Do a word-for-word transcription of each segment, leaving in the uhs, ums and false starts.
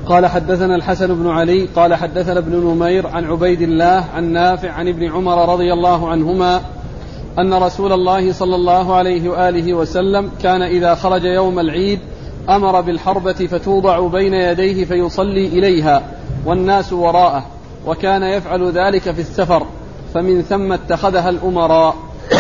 قال حدثنا الحسن بن علي قال حدثنا ابن نمير عن عبيد الله عن نافع عن ابن عمر رضي الله عنهما أن رسول الله صلى الله عليه وآله وسلم كان إذا خرج يوم العيد أمر بالحربة فتوضع بين يديه فيصلي إليها والناس وراءه، وكان يفعل ذلك في السفر، فمن ثم اتخذها الأمراء.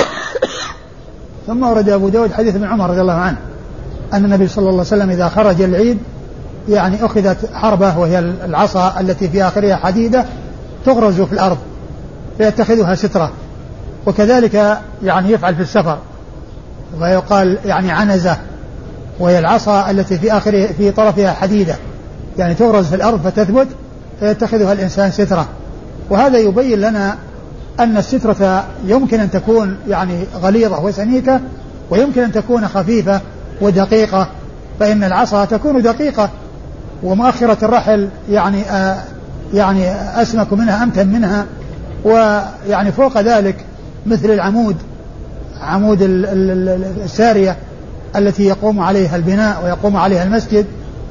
ثم ورد أبو داود حديث ابن عمر رضي الله عنه أن النبي صلى الله عليه وسلم إذا خرج العيد يعني أخذت حربة وهي العصا التي في آخرها حديدة تغرز في الأرض فيتخذها سترة، وكذلك يعني يفعل في السفر ويقال يعني عنزة وهي العصا التي في آخر في طرفها حديدة يعني تغرز في الأرض فتثبت فيتخذها الإنسان سترة. وهذا يبين لنا أن السترة يمكن أن تكون يعني غليظة وسميكة ويمكن أن تكون خفيفة ودقيقة، فإن العصا تكون دقيقة ومؤخرة الرحل يعني آه يعني أسمك منها أمتن منها، ويعني فوق ذلك مثل العمود عمود السارية التي يقوم عليها البناء ويقوم عليها المسجد،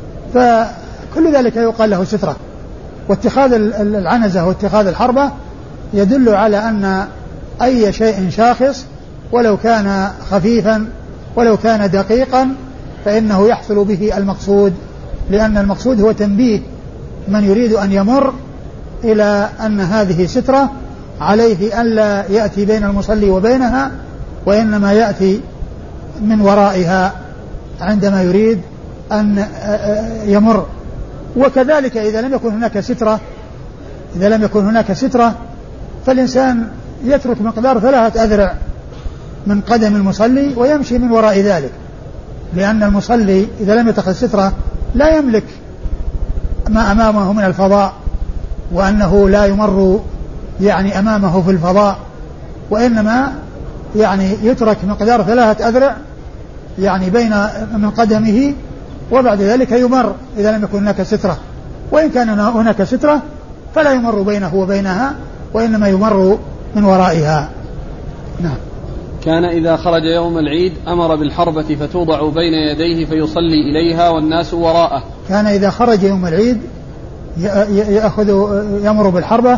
فكل ذلك يقال له سترة. واتخاذ العنزة واتخاذ الحربة يدل على أن أي شيء شاخص ولو كان خفيفا ولو كان دقيقا فإنه يحصل به المقصود، لأن المقصود هو تنبيه من يريد أن يمر إلى أن هذه سترة عليه ألا يأتي بين المصلي وبينها، وإنما يأتي من ورائها عندما يريد أن يمر. وكذلك إذا لم يكن هناك سترة إذا لم يكن هناك سترة فالإنسان يترك مقدار ثلاثة أذرع من قدم المصلي ويمشي من وراء ذلك، لأن المصلي إذا لم يتخذ سترة لا يملك ما أمامه من الفضاء، وأنه لا يمر يعني أمامه في الفضاء، وإنما يعني يترك مقدار ثلاثة أذرع يعني بين من قدمه، وبعد ذلك يمر إذا لم يكن هناك سترة. وإن كان هناك سترة فلا يمر بينه وبينها وإنما يمر من ورائها. نعم. كان إذا خرج يوم العيد أمر بالحربة فتوضع بين يديه فيصلي إليها والناس وراءه. كان إذا خرج يوم العيد يأخذ يمر بالحربة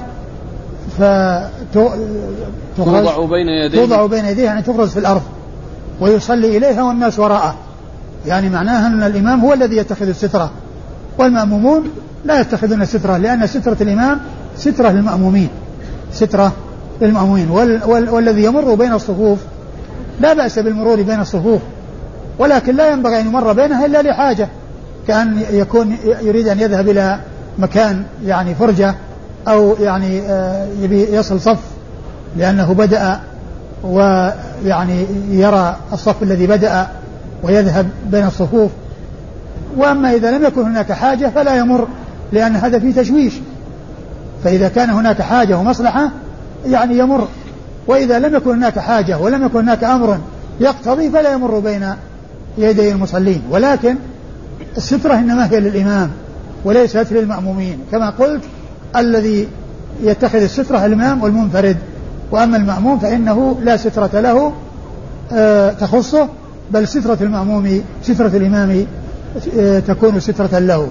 فتوضع بين يديه توضع بين يديه يعني تغرز في الأرض ويصلي إليها والناس وراءه، يعني معناها أن الإمام هو الذي يتخذ السترة والمأمومون لا يتخذون السترة، لأن سترة الإمام سترة للمأمومين سترة للمأمومين وال وال والذي يمر بين الصفوف لا بأس بالمرور بين الصفوف، ولكن لا ينبغي أن يمر بينها إلا لحاجة، كأن يكون يريد أن يذهب إلى مكان يعني فرجة أو يعني يبي يصل صف لأنه بدأ ويعني يرى الصف الذي بدأ ويذهب بين الصفوف. وأما إذا لم يكن هناك حاجة فلا يمر، لأن هذا فيه تشويش، فإذا كان هناك حاجة ومصلحة يعني يمر، وإذا لم يكن هناك حاجة ولم يكن هناك أمر يقتضي فلا يمر بين يدي المصلين. ولكن السترة إنما هي للإمام وليست للمأمومين، كما قلت الذي يتخذ السترة الإمام والمنفرد، وأما المأموم فإنه لا سترة له آه تخصه، بل سترة المأموم سترة الإمام آه تكون سترة له.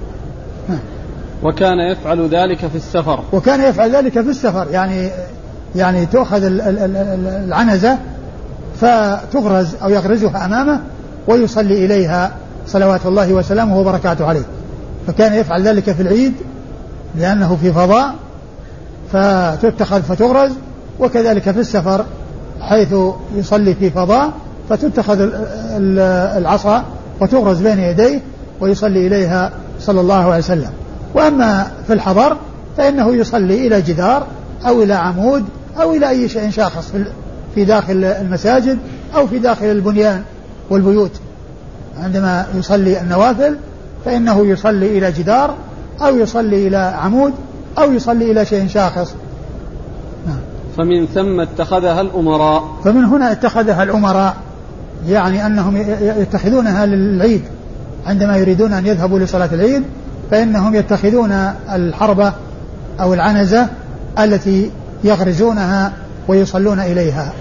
وكان يفعل ذلك في السفر وكان يفعل ذلك في السفر يعني يعني تؤخذ العنزة فتغرز أو يغرزها أمامه ويصلي إليها صلوات الله وسلامه وبركاته عليه. فكان يفعل ذلك في العيد لأنه في فضاء فتتخذ فتغرز، وكذلك في السفر حيث يصلي في فضاء فتتخذ العصا وتغرز بين يديه ويصلي إليها صلى الله عليه وسلم. وأما في الحضر فإنه يصلي إلى جدار أو إلى عمود أو إلى أي شيء شاخص في داخل المساجد أو في داخل البنيان والبيوت. عندما يصلي النوافل فإنه يصلي إلى جدار أو يصلي إلى عمود أو يصلي إلى شيء شاخص. فمن ثم اتخذها الأمراء فمن هنا اتخذها الأمراء، يعني أنهم يتخذونها للعيد عندما يريدون أن يذهبوا لصلاة العيد فإنهم يتخذون الحربة أو العنزة التي يغرزونها ويصلون إليها.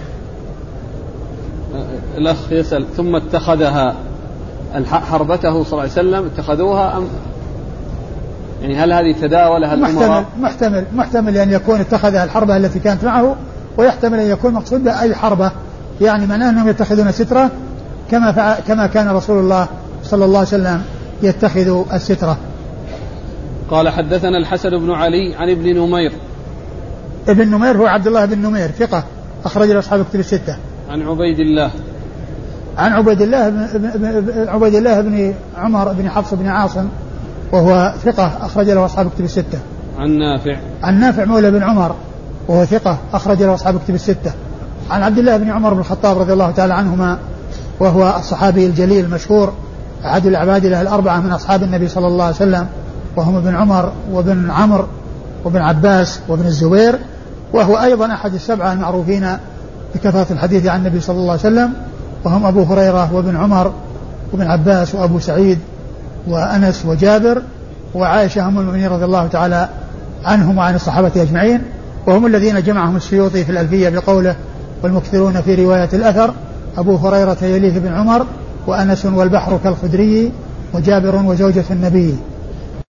الأخ يسأل ثم اتخذها حربته صلى الله عليه وسلم اتخذوها أم يعني هل هذه تداولها الأمراء؟ محتمل محتمل محتمل أن يكون اتخذها الحربة التي كانت معه، ويحتمل أن يكون مقصود بها أي حربة، يعني معناه أنهم يتخذون سترة كما كما كان رسول الله صلى الله عليه وسلم يتخذ السترة. قال حدثنا الحسن بن علي عن ابن نمير. ابن نمير هو عبد الله بن نمير ثقة أخرج له أصحاب الكتب الستة. عن عبيد الله عن عبيد الله بن عبيد الله بن عمر بن حفص بن عاصم وهو ثقة أخرج له أصحاب الكتب الستة. عن نافع عن نافع مولى بن عمر وهو ثقة أخرج له أصحاب الكتب الستة. عن عبد الله بن عمر بن الخطاب رضي الله تعالى عنهما وهو الصحابي الجليل المشهور أحد العبادلة الأربعة من أصحاب النبي صلى الله عليه وسلم، وهم ابن عمر وابن عمرو وابن عباس وابن الزبير، وهو أيضا أحد السبعة المعروفين بكثرة الحديث عن النبي صلى الله عليه وسلم، وهم أبو هريرة وابن عمر وابن عباس وأبو سعيد وأنس وجابر وعائشة أم المؤمنين رضي الله تعالى عنهم وعن الصحابة أجمعين، وهم الذين جمعهم السيوطي في الألفية بقوله والمكثرون في رواية الأثر أبو هريرة يليه بن عمر وأنس والبحر كالخدري وجابر وزوجة النبي.